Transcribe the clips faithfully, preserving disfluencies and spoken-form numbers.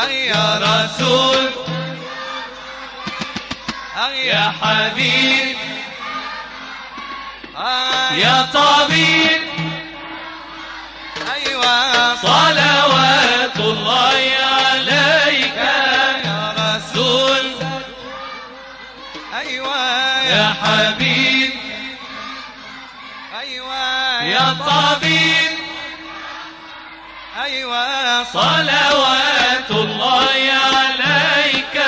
يا رسول يا حبيب يا طبيب أيوة صلوات الله عليك يا رسول أيوة يا حبيب أيوة يا طبيب أيوة صلوات الله عليك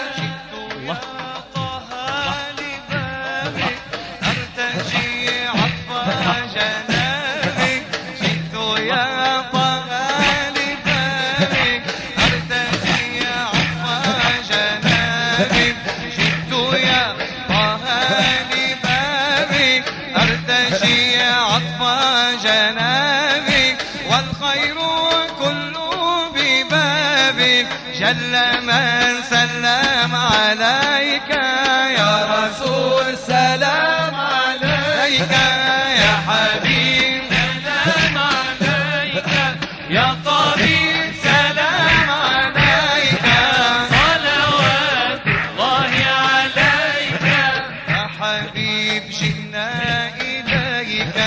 جل من سلم عليك يا رسول سلام عليك يا حبيب سلام عليك يا طبيب سلام عليك صلوات الله عليك يا حبيب جئنا إليك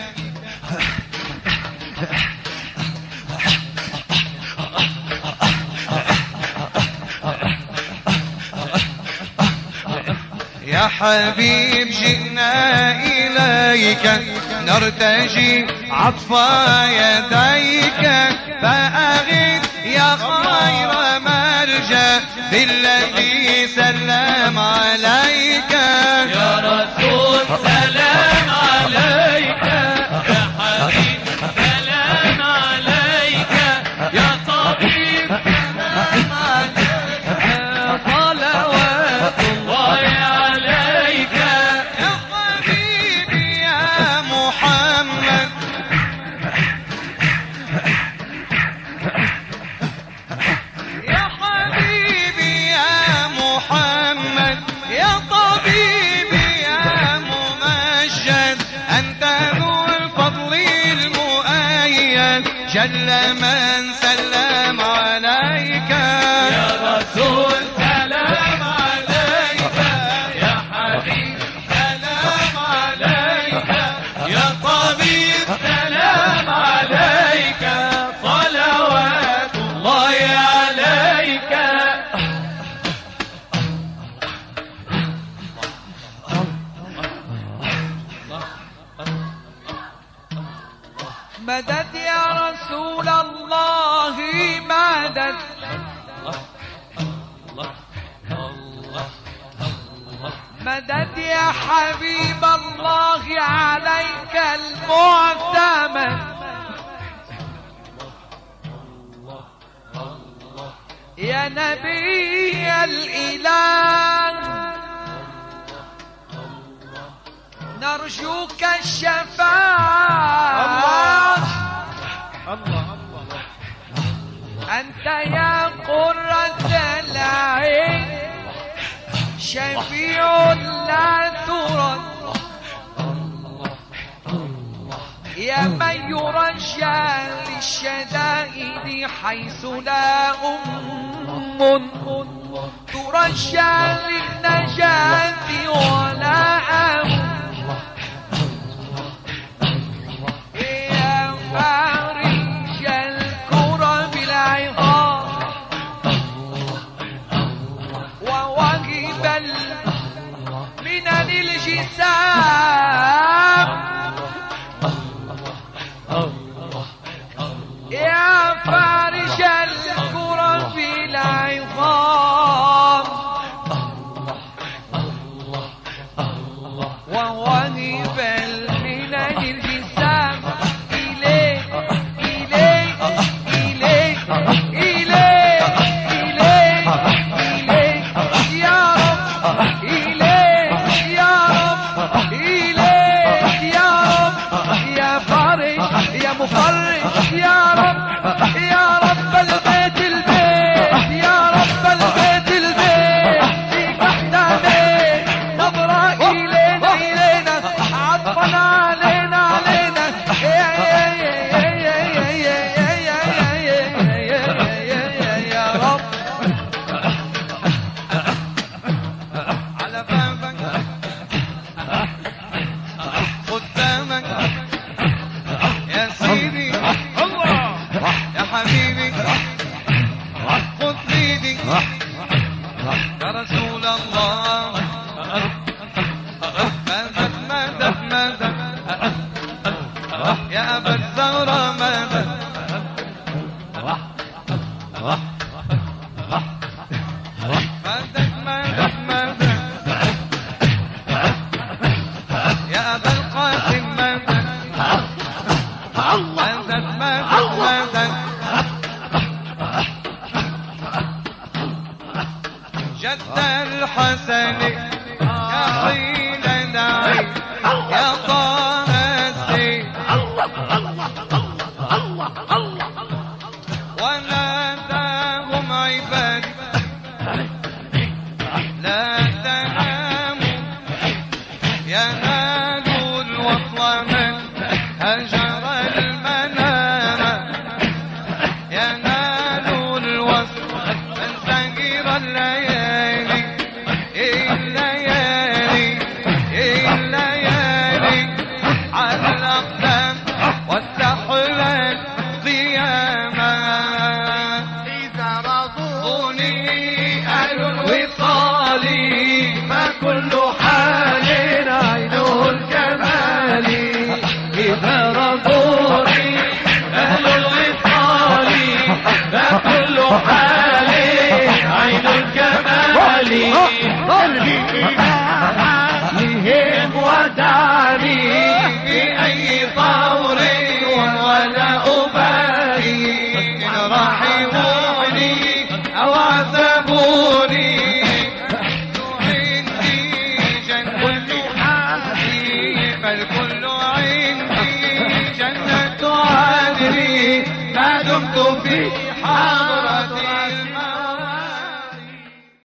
يا حبيب جئنا إليك نرتجي عطف يديك فأغث يا خير مرجى بالذي سلم عليك يا رسول سلام عليك يا حبيب سلام عليك يا طبيب سلام عليك صلوات الله جل من سلم عليك يا رسول سلام عليك يا حبيب سلام عليك يا طبيب سلام عليك صلوات الله عليك مدد يا رسول الله مدد مدد يا حبيب الله عليك المعتمد يا نبي الإله نرجوك الشفاعة الله الله أنت يا قرة العين شفيع لا ترد يا من يرجى للشدائد حيث لا أم ترجى للنجاة ولا أم فارج الكرب العظام وواجب من الجسام يا فارج الكرب العظام وواجب من الجسام مفرج يا رب يا رب البيت البيت يا رب البيت البيت فيك احتمي نظرة إلينا إلينا عطفا علينا علينا يا يا يا يا يا يا يا يا يا يا يا رب مدد يا أبا الزهرة مدد مدد مدد مدد يا أبا القاسم مدد مدد مدد مدد جد الحسن يا حين داعي يا طه الزين وناداهم عبادي لا تناموا ينالوا الوصل من هجر المنام ينالوا الوصل من سهر الليالي الليالي الليالي على الأقدام واستحلت قياما إذا رضوني أهل الوصال فكل حال عين الجمال إذا رضوني أهل الوصال فكل حال عين الجمال قلبي إلههم ودعني بأي طور ولا أبالي إن رحموني أو عذبوني عندي جنة حالي فالكل عندي جنة عدني ما دمت في حضرتي